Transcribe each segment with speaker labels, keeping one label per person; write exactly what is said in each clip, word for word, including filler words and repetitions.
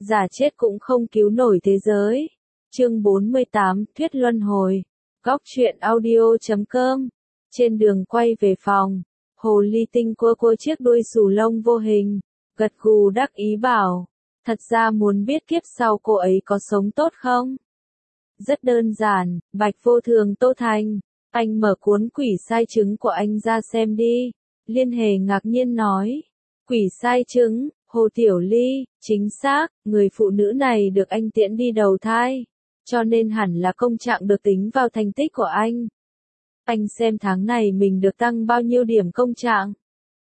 Speaker 1: giả chết cũng không cứu nổi thế giới. Chương bốn mươi tám, Thuyết Luân Hồi. Góc truyện audio chấm com. Trên đường quay về phòng, Hồ Ly Tinh cua cua chiếc đuôi xù lông vô hình, gật gù đắc ý bảo, thật ra muốn biết kiếp sau cô ấy có sống tốt không? Rất đơn giản, Bạch Vô Thường Tô Thành, anh mở cuốn Quỷ Sai Chứng của anh ra xem đi. Liên Hề ngạc nhiên nói, Quỷ Sai Chứng, Hồ Tiểu Ly, chính xác, người phụ nữ này được anh tiễn đi đầu thai, cho nên hẳn là công trạng được tính vào thành tích của anh. Anh xem tháng này mình được tăng bao nhiêu điểm công trạng?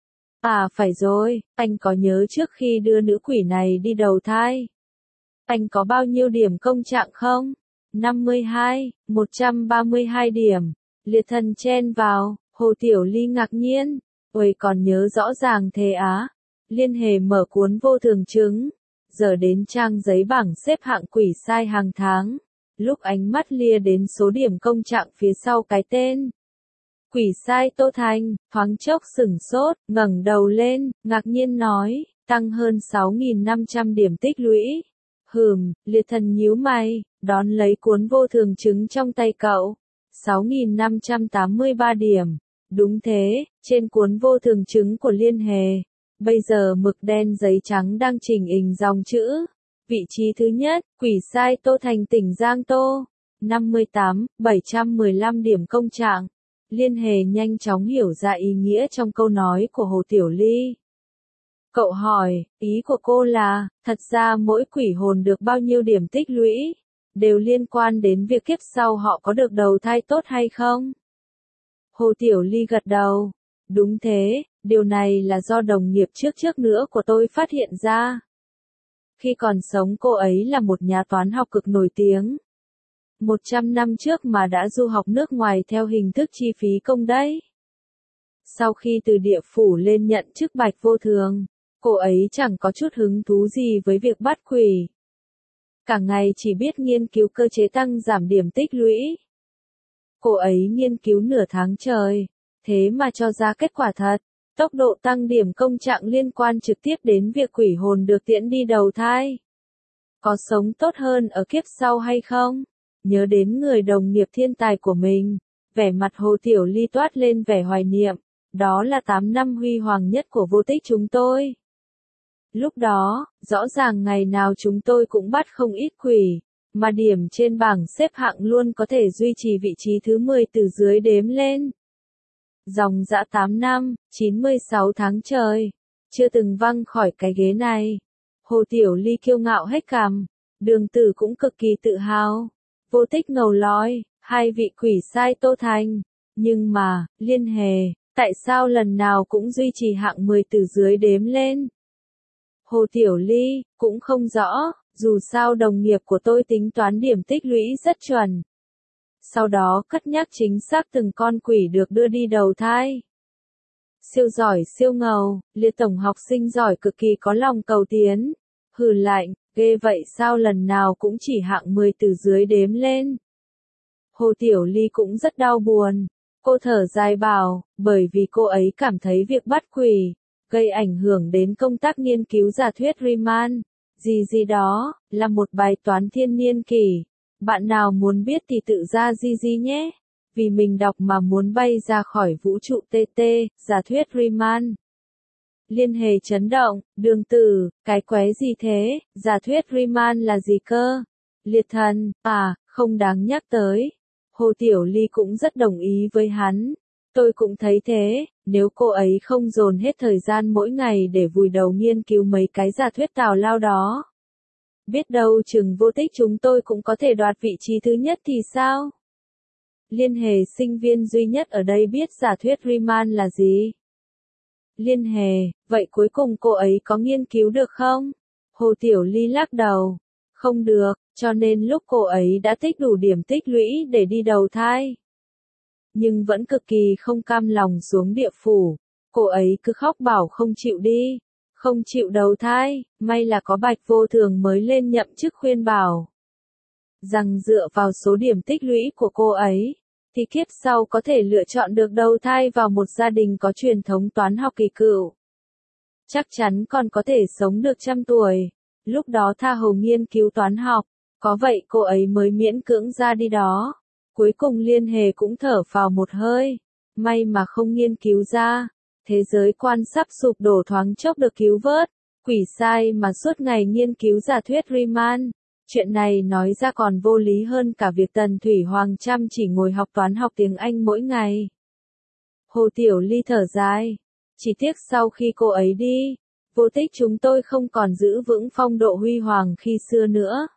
Speaker 1: À phải rồi, anh có nhớ trước khi đưa nữ quỷ này đi đầu thai, anh có bao nhiêu điểm công trạng không? năm mươi hai, một trăm ba mươi hai điểm. Liệt Thần chen vào, Hồ Tiểu Ly ngạc nhiên, ôi còn nhớ rõ ràng thế á. Liên Hề mở cuốn Vô Thường Chứng, giờ đến trang giấy bảng xếp hạng quỷ sai hàng tháng. Lúc ánh mắt lia đến số điểm công trạng phía sau cái tên Quỷ Sai Tô Thành, thoáng chốc sửng sốt, ngẩng đầu lên, ngạc nhiên nói, tăng hơn sáu nghìn năm trăm điểm tích lũy. Hừm, Liệt Thần nhíu mày, đón lấy cuốn Vô Thường Chứng trong tay cậu. sáu nghìn năm trăm tám mươi ba điểm. Đúng thế, trên cuốn Vô Thường Chứng của Liên Hề, bây giờ mực đen giấy trắng đang chỉnh hình dòng chữ. Vị trí thứ nhất, Quỷ Sai Tô Thành tỉnh Giang Tô. năm mươi tám, bảy trăm mười lăm điểm công trạng. Liên Hề nhanh chóng hiểu ra ý nghĩa trong câu nói của Hồ Tiểu Ly. Cậu hỏi, ý của cô là, thật ra mỗi quỷ hồn được bao nhiêu điểm tích lũy, đều liên quan đến việc kiếp sau họ có được đầu thai tốt hay không? Hồ Tiểu Ly gật đầu. Đúng thế, điều này là do đồng nghiệp trước trước nữa của tôi phát hiện ra. Khi còn sống cô ấy là một nhà toán học cực nổi tiếng. một trăm năm trước mà đã du học nước ngoài theo hình thức chi phí công đấy. Sau khi từ địa phủ lên nhận chức Bạch Vô Thường, cô ấy chẳng có chút hứng thú gì với việc bắt quỷ. Cả ngày chỉ biết nghiên cứu cơ chế tăng giảm điểm tích lũy. Cô ấy nghiên cứu nửa tháng trời, thế mà cho ra kết quả thật. Tốc độ tăng điểm công trạng liên quan trực tiếp đến việc quỷ hồn được tiễn đi đầu thai. Có sống tốt hơn ở kiếp sau hay không? Nhớ đến người đồng nghiệp thiên tài của mình, vẻ mặt Hồ Tiểu Ly toát lên vẻ hoài niệm. Đó là tám năm huy hoàng nhất của vô tích chúng tôi. Lúc đó, rõ ràng ngày nào chúng tôi cũng bắt không ít quỷ, mà điểm trên bảng xếp hạng luôn có thể duy trì vị trí thứ mười từ dưới đếm lên. Dòng dã tám năm, chín mươi sáu tháng trời, chưa từng văng khỏi cái ghế này. Hồ Tiểu Ly kiêu ngạo hết cằm, Đường Tử cũng cực kỳ tự hào. Vô tích ngầu lói, hai vị quỷ sai Tô Thành. Nhưng mà, Liên Hề, tại sao lần nào cũng duy trì hạng mười từ dưới đếm lên? Hồ Tiểu Ly, cũng không rõ, dù sao đồng nghiệp của tôi tính toán điểm tích lũy rất chuẩn. Sau đó cất nhắc chính xác từng con quỷ được đưa đi đầu thai. Siêu giỏi siêu ngầu, Liệt tổng học sinh giỏi cực kỳ có lòng cầu tiến. Hừ lạnh, ghê vậy sao lần nào cũng chỉ hạng mười từ dưới đếm lên. Hồ Tiểu Ly cũng rất đau buồn. Cô thở dài bảo, bởi vì cô ấy cảm thấy việc bắt quỷ, gây ảnh hưởng đến công tác nghiên cứu giả thuyết Riemann, gì gì đó, là một bài toán thiên niên kỷ. Bạn nào muốn biết thì tự ra gì gì nhé. Vì mình đọc mà muốn bay ra khỏi vũ trụ tê tê, giả thuyết Riemann. Liên Hề chấn động, Đường Tử, cái quái gì thế, giả thuyết Riemann là gì cơ? Liệt Thần, à, không đáng nhắc tới. Hồ Tiểu Ly cũng rất đồng ý với hắn. Tôi cũng thấy thế, nếu cô ấy không dồn hết thời gian mỗi ngày để vùi đầu nghiên cứu mấy cái giả thuyết tào lao đó, biết đâu chừng vô tích chúng tôi cũng có thể đoạt vị trí thứ nhất thì sao? Liên Hề sinh viên duy nhất ở đây biết giả thuyết Riemann là gì. Liên Hề, vậy cuối cùng cô ấy có nghiên cứu được không? Hồ Tiểu Ly lắc đầu. Không được, cho nên lúc cô ấy đã tích đủ điểm tích lũy để đi đầu thai. Nhưng vẫn cực kỳ không cam lòng xuống địa phủ. Cô ấy cứ khóc bảo không chịu đi. Không chịu đầu thai, may là có Bạch Vô Thường mới lên nhậm chức khuyên bảo. Rằng dựa vào số điểm tích lũy của cô ấy, thì kiếp sau có thể lựa chọn được đầu thai vào một gia đình có truyền thống toán học kỳ cựu. Chắc chắn còn có thể sống được trăm tuổi. Lúc đó tha hồ nghiên cứu toán học, có vậy cô ấy mới miễn cưỡng ra đi đó. Cuối cùng Liên Hề cũng thở phào một hơi, may mà không nghiên cứu ra. Thế giới quan sắp sụp đổ thoáng chốc được cứu vớt, quỷ sai mà suốt ngày nghiên cứu giả thuyết Riemann. Chuyện này nói ra còn vô lý hơn cả việc Tần Thủy Hoàng chăm chỉ ngồi học toán học tiếng Anh mỗi ngày. Hồ Tiểu Ly thở dài, chỉ tiếc sau khi cô ấy đi, vô tích chúng tôi không còn giữ vững phong độ huy hoàng khi xưa nữa.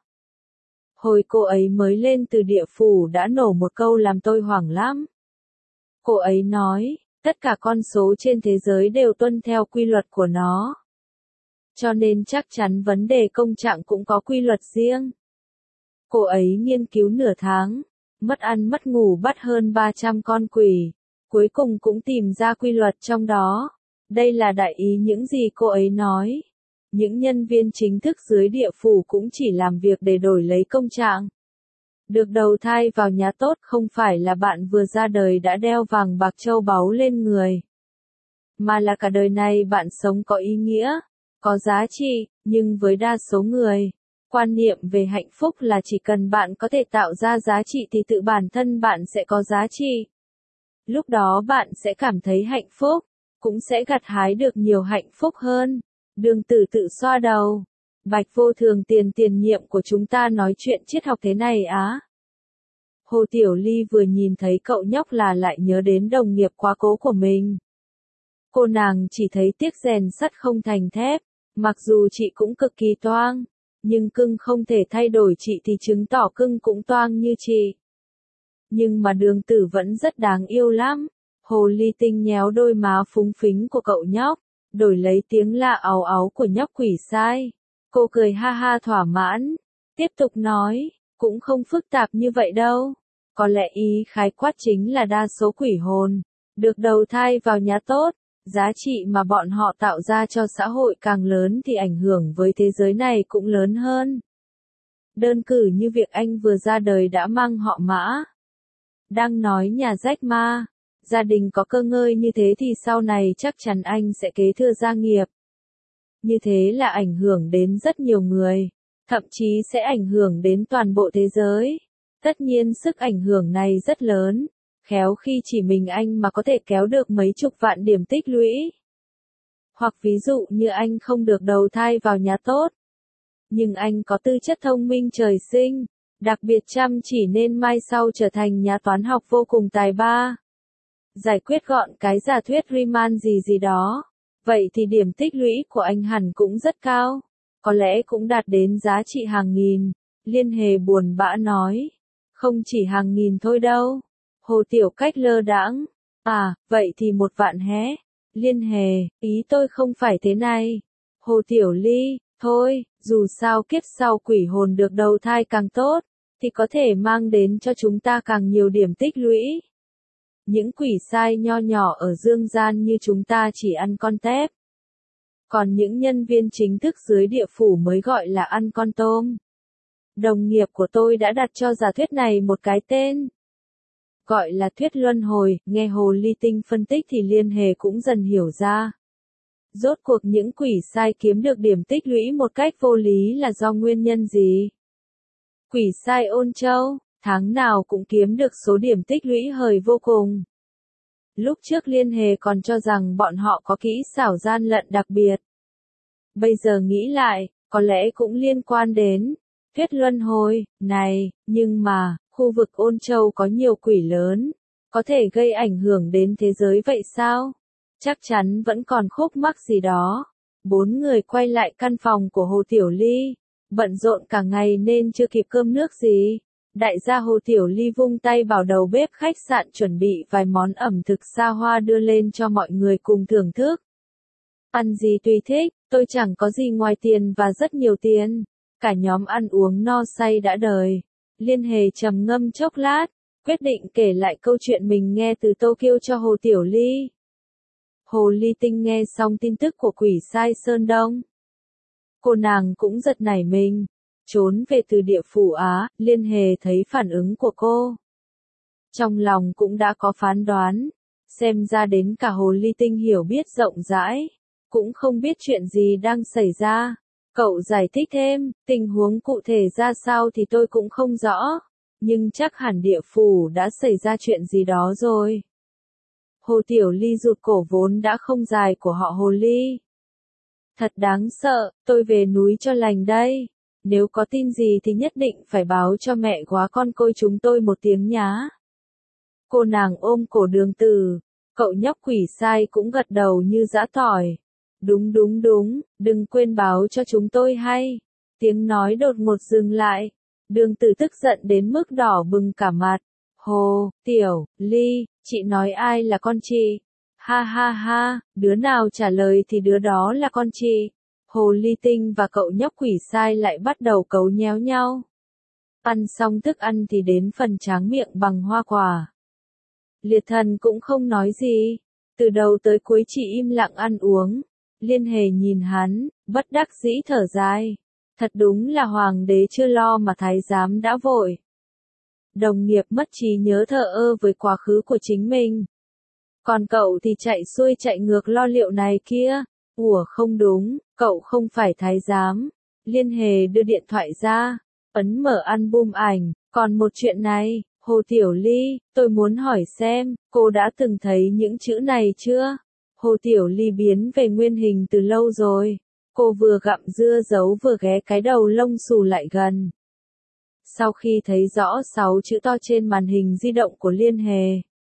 Speaker 1: Hồi cô ấy mới lên từ địa phủ đã nổ một câu làm tôi hoảng lắm. Cô ấy nói, tất cả con số trên thế giới đều tuân theo quy luật của nó. Cho nên chắc chắn vấn đề công trạng cũng có quy luật riêng. Cô ấy nghiên cứu nửa tháng, mất ăn mất ngủ bắt hơn ba trăm con quỷ, cuối cùng cũng tìm ra quy luật trong đó. Đây là đại ý những gì cô ấy nói. Những nhân viên chính thức dưới địa phủ cũng chỉ làm việc để đổi lấy công trạng. Được đầu thai vào nhà tốt không phải là bạn vừa ra đời đã đeo vàng bạc châu báu lên người. Mà là cả đời này bạn sống có ý nghĩa, có giá trị, nhưng với đa số người, quan niệm về hạnh phúc là chỉ cần bạn có thể tạo ra giá trị thì tự bản thân bạn sẽ có giá trị. Lúc đó bạn sẽ cảm thấy hạnh phúc, cũng sẽ gặt hái được nhiều hạnh phúc hơn. Đường Tử tự xoa đầu. Bạch Vô Thường tiền tiền nhiệm của chúng ta nói chuyện triết học thế này á. Hồ Tiểu Ly vừa nhìn thấy cậu nhóc là lại nhớ đến đồng nghiệp quá cố của mình. Cô nàng chỉ thấy tiếc rèn sắt không thành thép, mặc dù chị cũng cực kỳ toang, nhưng cưng không thể thay đổi chị thì chứng tỏ cưng cũng toang như chị. Nhưng mà Đường Tử vẫn rất đáng yêu lắm. Hồ Ly Tinh nhéo đôi má phúng phính của cậu nhóc, đổi lấy tiếng la áo áo của nhóc quỷ sai. Cô cười ha ha thỏa mãn, tiếp tục nói, cũng không phức tạp như vậy đâu. Có lẽ ý khái quát chính là đa số quỷ hồn, được đầu thai vào nhà tốt, giá trị mà bọn họ tạo ra cho xã hội càng lớn thì ảnh hưởng với thế giới này cũng lớn hơn. Đơn cử như việc anh vừa ra đời đã mang họ Mã. Đang nói nhà rách ma, gia đình có cơ ngơi như thế thì sau này chắc chắn anh sẽ kế thừa gia nghiệp. Như thế là ảnh hưởng đến rất nhiều người, thậm chí sẽ ảnh hưởng đến toàn bộ thế giới. Tất nhiên sức ảnh hưởng này rất lớn, khéo khi chỉ mình anh mà có thể kéo được mấy chục vạn điểm tích lũy. Hoặc ví dụ như anh không được đầu thai vào nhà tốt, nhưng anh có tư chất thông minh trời sinh, đặc biệt chăm chỉ nên mai sau trở thành nhà toán học vô cùng tài ba. Giải quyết gọn cái giả thuyết Riemann gì gì đó. Vậy thì điểm tích lũy của anh hẳn cũng rất cao, có lẽ cũng đạt đến giá trị hàng nghìn. Liên Hề buồn bã nói, không chỉ hàng nghìn thôi đâu. Hồ Tiểu Cách lơ đãng, à, vậy thì một vạn hé. Liên Hề, ý tôi không phải thế này. Hồ Tiểu Ly, thôi, dù sao kiếp sau quỷ hồn được đầu thai càng tốt, thì có thể mang đến cho chúng ta càng nhiều điểm tích lũy. Những quỷ sai nho nhỏ ở dương gian như chúng ta chỉ ăn con tép. Còn những nhân viên chính thức dưới địa phủ mới gọi là ăn con tôm. Đồng nghiệp của tôi đã đặt cho giả thuyết này một cái tên. Gọi là thuyết luân hồi, nghe Hồ Ly Tinh phân tích thì Liên Hề cũng dần hiểu ra. Rốt cuộc những quỷ sai kiếm được điểm tích lũy một cách vô lý là do nguyên nhân gì? Quỷ sai Ôn Châu, tháng nào cũng kiếm được số điểm tích lũy hời vô cùng. Lúc trước Liên Hề còn cho rằng bọn họ có kỹ xảo gian lận đặc biệt. Bây giờ nghĩ lại, có lẽ cũng liên quan đến thuyết luân hồi này, nhưng mà, khu vực Ôn Châu có nhiều quỷ lớn, có thể gây ảnh hưởng đến thế giới vậy sao? Chắc chắn vẫn còn khúc mắc gì đó. Bốn người quay lại căn phòng của Hồ Tiểu Ly, bận rộn cả ngày nên chưa kịp cơm nước gì. Đại gia Hồ Tiểu Ly vung tay bảo đầu bếp khách sạn chuẩn bị vài món ẩm thực xa hoa đưa lên cho mọi người cùng thưởng thức. Ăn gì tùy thích, tôi chẳng có gì ngoài tiền và rất nhiều tiền. Cả nhóm ăn uống no say đã đời. Liên Hề trầm ngâm chốc lát, quyết định kể lại câu chuyện mình nghe từ Tokyo cho Hồ Tiểu Ly. Hồ Ly Tinh nghe xong tin tức của quỷ sai Sơn Đông. Cô nàng cũng giật nảy mình. Trốn về từ địa phủ Á, Liên Hề thấy phản ứng của cô. Trong lòng cũng đã có phán đoán. Xem ra đến cả Hồ Ly Tinh hiểu biết rộng rãi. Cũng không biết chuyện gì đang xảy ra. Cậu giải thích thêm, tình huống cụ thể ra sao thì tôi cũng không rõ, nhưng chắc hẳn địa phủ đã xảy ra chuyện gì đó rồi. Hồ Tiểu Ly rụt cổ vốn đã không dài của họ Hồ Ly. Thật đáng sợ, tôi về núi cho lành đây. Nếu có tin gì thì nhất định phải báo cho mẹ góa con Côi chúng tôi một tiếng nhá. Cô nàng ôm cổ Đường Tử, cậu nhóc quỷ sai cũng gật đầu như giã tỏi. Đúng đúng đúng, đừng quên báo cho chúng tôi hay. Tiếng nói đột ngột dừng lại. Đường Tử tức giận đến mức đỏ bừng cả mặt. Hồ, Tiểu, Ly, chị nói ai là con chị? Ha ha ha, đứa nào trả lời thì đứa đó là con chị. Hồ Ly Tinh và cậu nhóc quỷ sai lại bắt đầu cấu nhéo nhau. Ăn xong thức ăn thì đến phần tráng miệng bằng hoa quả. Liệt Thần cũng không nói gì. Từ đầu tới cuối chỉ im lặng ăn uống. Liên Hề nhìn hắn, bất đắc dĩ thở dài. Thật đúng là hoàng đế chưa lo mà thái giám đã vội. Đồng nghiệp mất trí nhớ thờ ơ với quá khứ của chính mình. Còn cậu thì chạy xuôi chạy ngược lo liệu này kia. Ủa không đúng, cậu không phải thái giám. Liên Hề đưa điện thoại ra, ấn mở album ảnh. Còn một chuyện này, Hồ Tiểu Ly, tôi muốn hỏi xem, cô đã từng thấy những chữ này chưa? Hồ Tiểu Ly biến về nguyên hình từ lâu rồi. Cô vừa gặm dưa giấu vừa ghé cái đầu lông xù lại gần. Sau khi thấy rõ sáu chữ to trên màn hình di động của Liên Hề,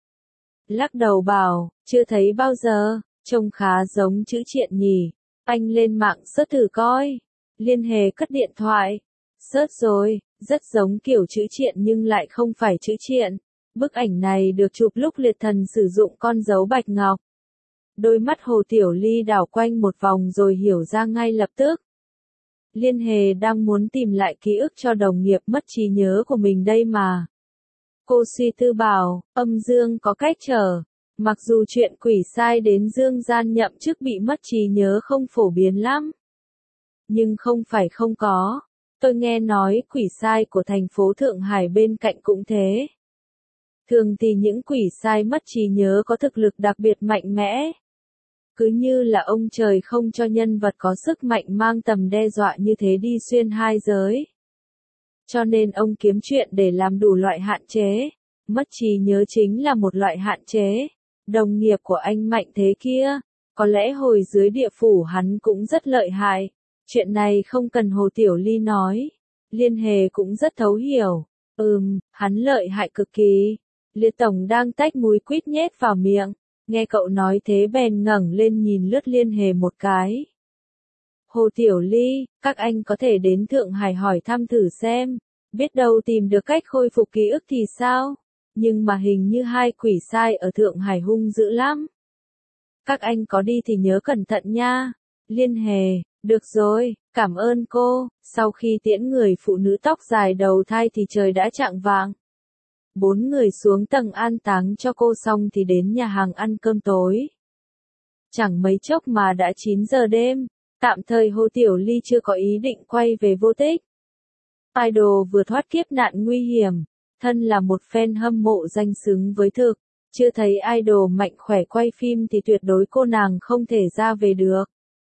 Speaker 1: lắc đầu bảo, chưa thấy bao giờ, trông khá giống chữ triện nhỉ. Anh lên mạng search thử coi. Liên Hề cất điện thoại. Search rồi, rất giống kiểu chữ triện nhưng lại không phải chữ triện. Bức ảnh này được chụp lúc Liệt Thần sử dụng con dấu bạch ngọc. Đôi mắt Hồ Tiểu Ly đảo quanh một vòng rồi hiểu ra ngay lập tức. Liên Hề đang muốn tìm lại ký ức cho đồng nghiệp mất trí nhớ của mình đây mà. Cô suy tư bảo, âm dương có cách trở. Mặc dù chuyện quỷ sai đến dương gian nhậm chức bị mất trí nhớ không phổ biến lắm. Nhưng không phải không có. Tôi nghe nói quỷ sai của thành phố Thượng Hải bên cạnh cũng thế. Thường thì những quỷ sai mất trí nhớ có thực lực đặc biệt mạnh mẽ. Cứ như là ông trời không cho nhân vật có sức mạnh mang tầm đe dọa như thế đi xuyên hai giới. Cho nên ông kiếm chuyện để làm đủ loại hạn chế. Mất trí nhớ chính là một loại hạn chế. Đồng nghiệp của anh mạnh thế kia, có lẽ hồi dưới địa phủ hắn cũng rất lợi hại. Chuyện này không cần Hồ Tiểu Ly nói. Liên Hề cũng rất thấu hiểu. Ừm, hắn lợi hại cực kỳ. Liệt Tổng đang tách múi quýt nhét vào miệng. Nghe cậu nói thế bèn ngẩng lên nhìn lướt Liên Hề một cái. Hồ Tiểu Ly, các anh có thể đến Thượng Hải hỏi thăm thử xem. Biết đâu tìm được cách khôi phục ký ức thì sao? Nhưng mà hình như hai quỷ sai ở Thượng Hải hung dữ lắm. Các anh có đi thì nhớ cẩn thận nha. Liên Hề, được rồi, cảm ơn cô. Sau khi tiễn người phụ nữ tóc dài đầu thai thì trời đã chạng vạng. Bốn người xuống tầng an táng cho cô xong thì đến nhà hàng ăn cơm tối. Chẳng mấy chốc mà đã chín giờ đêm, tạm thời Hồ Tiểu Ly chưa có ý định quay về Vô Tích. Idol vừa thoát kiếp nạn nguy hiểm, thân là một fan hâm mộ danh xứng với thực, chưa thấy idol mạnh khỏe quay phim thì tuyệt đối cô nàng không thể ra về được.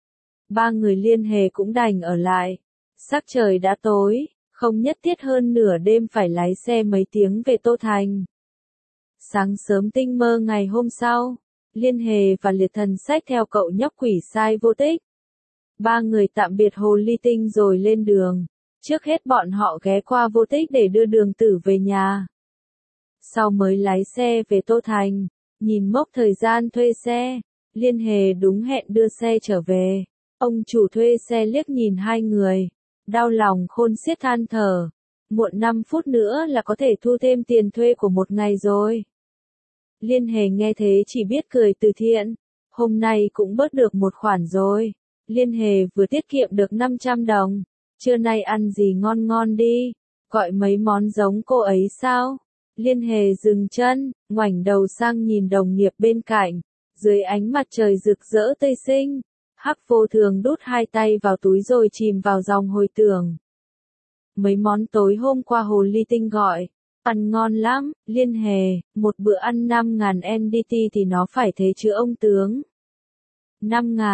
Speaker 1: Ba người Liên Hề cũng đành ở lại. Sắc trời đã tối, không nhất thiết hơn nửa đêm phải lái xe mấy tiếng về Tô Thành. Sáng sớm tinh mơ ngày hôm sau, Liên Hề và Liệt Thần xách theo cậu nhóc quỷ sai Vô Tích. Ba người tạm biệt Hồ Ly Tinh rồi lên đường. Trước hết bọn họ ghé qua Vô Tích để đưa Đường Tử về nhà. Sau mới lái xe về Tô Thành. Nhìn mốc thời gian thuê xe, Liên Hề đúng hẹn đưa xe trở về. Ông chủ thuê xe liếc nhìn hai người, đau lòng khôn xiết than thở. Muộn năm phút nữa là có thể thu thêm tiền thuê của một ngày rồi. Liên Hề nghe thế chỉ biết cười từ thiện. Hôm nay cũng bớt được một khoản rồi. Liên Hề vừa tiết kiệm được năm trăm đồng. Trưa nay ăn gì ngon ngon đi. Gọi mấy món giống cô ấy sao? Liên Hề dừng chân, ngoảnh đầu sang nhìn đồng nghiệp bên cạnh. Dưới ánh mặt trời rực rỡ tây sinh, Hắc Vô Thường đút hai tay vào túi rồi chìm vào dòng hồi tưởng. Mấy món tối hôm qua Hồ Ly Tinh gọi, ăn ngon lắm. Liên Hề, một bữa ăn năm ngàn en đê tê thì nó phải thế chứ ông tướng. năm ngàn,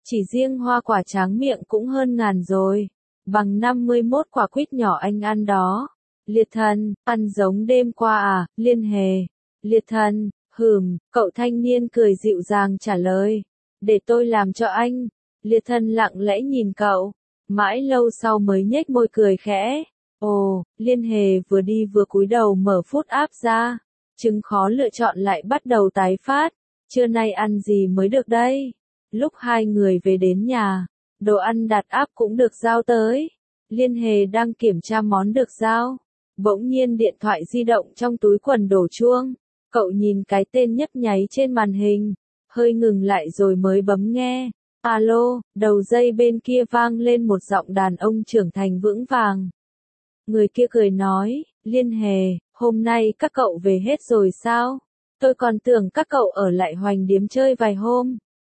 Speaker 1: Chỉ riêng hoa quả tráng miệng cũng hơn ngàn rồi. Bằng năm mươi mốt quả quýt nhỏ anh ăn đó. Liệt thần, ăn giống đêm qua à, Liên Hề. Liệt thần, hừm, cậu thanh niên cười dịu dàng trả lời. Để tôi làm cho anh. Liệt thần lặng lẽ nhìn cậu. Mãi lâu sau mới nhếch môi cười khẽ. Ồ, Liên Hề vừa đi vừa cúi đầu mở food app ra. Trứng khó lựa chọn lại bắt đầu tái phát. Trưa nay ăn gì mới được đây? Lúc hai người về đến nhà, đồ ăn đặt app cũng được giao tới. Liên Hề đang kiểm tra món được giao. Bỗng nhiên điện thoại di động trong túi quần đổ chuông. Cậu nhìn cái tên nhấp nháy trên màn hình. Hơi ngừng lại rồi mới bấm nghe. Alo, đầu dây bên kia vang lên một giọng đàn ông trưởng thành vững vàng. Người kia cười nói, Liên Hề, hôm nay các cậu về hết rồi sao? Tôi còn tưởng các cậu ở lại Hoành Điếm chơi vài hôm.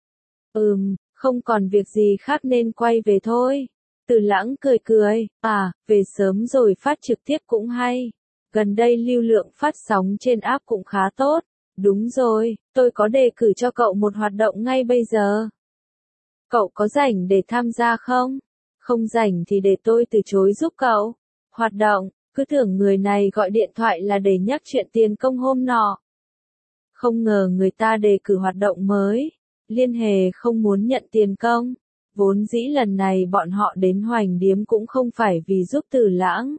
Speaker 1: Ừm, không còn việc gì khác nên quay về thôi. Từ Lãng cười cười, à, về sớm rồi phát trực tiếp cũng hay. Gần đây lưu lượng phát sóng trên app cũng khá tốt. Đúng rồi, tôi có đề cử cho cậu một hoạt động ngay bây giờ. Cậu có rảnh để tham gia không? Không rảnh thì để tôi từ chối giúp cậu. Hoạt động, cứ tưởng người này gọi điện thoại là để nhắc chuyện tiền công hôm nọ. Không ngờ người ta đề cử hoạt động mới. Liên Hề không muốn nhận tiền công. Vốn dĩ lần này bọn họ đến Hoành Điếm cũng không phải vì giúp Từ Lãng,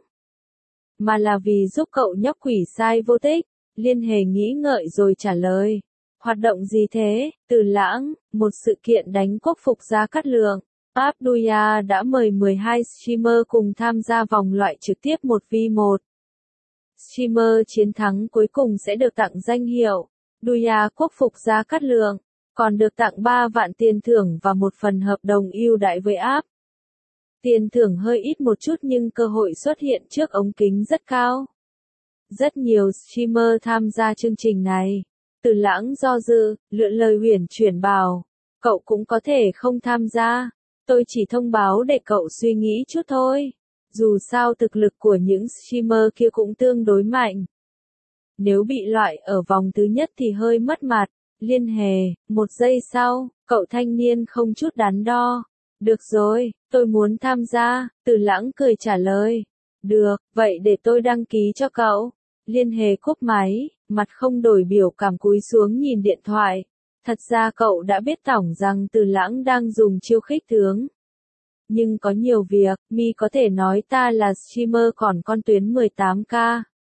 Speaker 1: mà là vì giúp cậu nhóc quỷ sai vô tích. Liên Hề nghĩ ngợi rồi trả lời. Hoạt động gì thế? Từ Lãng, một sự kiện đánh quốc phục Gia Cát Lượng. Abduya đã mời mười hai streamer cùng tham gia vòng loại trực tiếp một vi một. Streamer chiến thắng cuối cùng sẽ được tặng danh hiệu Duya quốc phục Gia Cát Lượng, còn được tặng ba vạn tiền thưởng và một phần hợp đồng ưu đãi với app. Tiền thưởng hơi ít một chút nhưng cơ hội xuất hiện trước ống kính rất cao. Rất nhiều streamer tham gia chương trình này. Từ Lãng do dự, lựa lời uyển chuyển bảo, cậu cũng có thể không tham gia. Tôi chỉ thông báo để cậu suy nghĩ chút thôi. Dù sao thực lực của những streamer kia cũng tương đối mạnh. Nếu bị loại ở vòng thứ nhất thì hơi mất mặt. Liên Hề, một giây sau, cậu thanh niên không chút đắn đo. Được rồi, tôi muốn tham gia. Từ Lãng cười trả lời. Được, vậy để tôi đăng ký cho cậu. Liên Hề cúp máy, mặt không đổi biểu cảm cúi xuống nhìn điện thoại. Thật ra cậu đã biết tỏng rằng Từ Lãng đang dùng chiêu khích tướng. Nhưng có nhiều việc, mi có thể nói ta là streamer còn con tuyến mười tám k.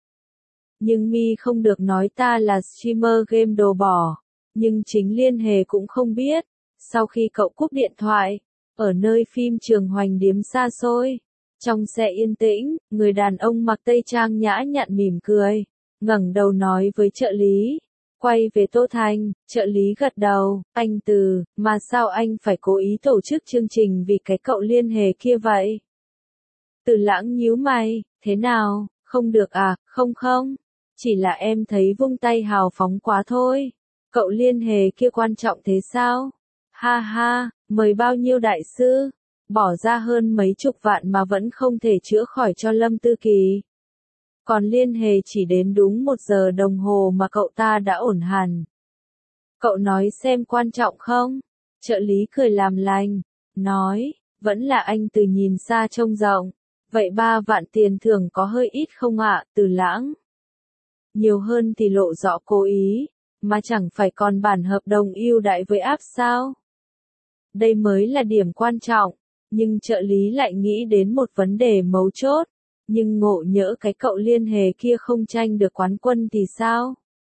Speaker 1: Nhưng mi không được nói ta là streamer game đồ bỏ. Nhưng chính Liên Hề cũng không biết. Sau khi cậu cúp điện thoại, ở nơi phim trường Hoành Điếm xa xôi, trong xe yên tĩnh, người đàn ông mặc tây trang nhã nhặn mỉm cười, ngẩng đầu nói với trợ lý. Quay về Tô Thành, trợ lý gật đầu, anh Từ, mà sao anh phải cố ý tổ chức chương trình vì cái cậu Liên Hề kia vậy? Từ Lãng nhíu mày, thế nào, không được à, không không, chỉ là em thấy vung tay hào phóng quá thôi. Cậu Liên Hề kia quan trọng thế sao? Ha ha, mời bao nhiêu đại sư? Bỏ ra hơn mấy chục vạn mà vẫn không thể chữa khỏi cho Lâm Tư Kỳ. Còn Liên Hề chỉ đến đúng một giờ đồng hồ mà cậu ta đã ổn hẳn. Cậu nói xem quan trọng không? Trợ lý cười làm lành, nói, vẫn là anh Từ nhìn xa trông rộng. Vậy ba vạn tiền thưởng có hơi ít không ạ, Từ Lãng? Nhiều hơn thì lộ rõ cố ý, mà chẳng phải còn bản hợp đồng ưu đãi với app sao? Đây mới là điểm quan trọng, nhưng trợ lý lại nghĩ đến một vấn đề mấu chốt. Nhưng ngộ nhỡ cái cậu Liên Hề kia không tranh được quán quân thì sao?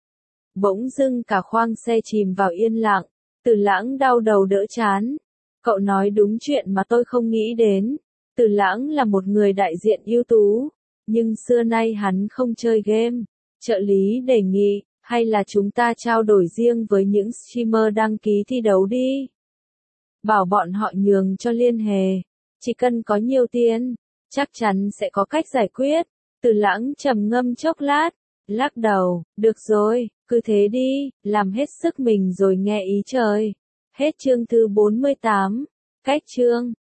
Speaker 1: Bỗng dưng cả khoang xe chìm vào yên lặng. Từ Lãng đau đầu đỡ chán. Cậu nói đúng chuyện mà tôi không nghĩ đến. Từ Lãng là một người đại diện ưu tú, nhưng xưa nay hắn không chơi game. Trợ lý đề nghị, hay là chúng ta trao đổi riêng với những streamer đăng ký thi đấu đi. Bảo bọn họ nhường cho Liên Hề. Chỉ cần có nhiều tiền, chắc chắn sẽ có cách giải quyết. Từ Lãng trầm ngâm chốc lát, lắc đầu, được rồi, cứ thế đi, làm hết sức mình rồi nghe ý trời. Hết chương thứ bốn mươi tám, cách chương.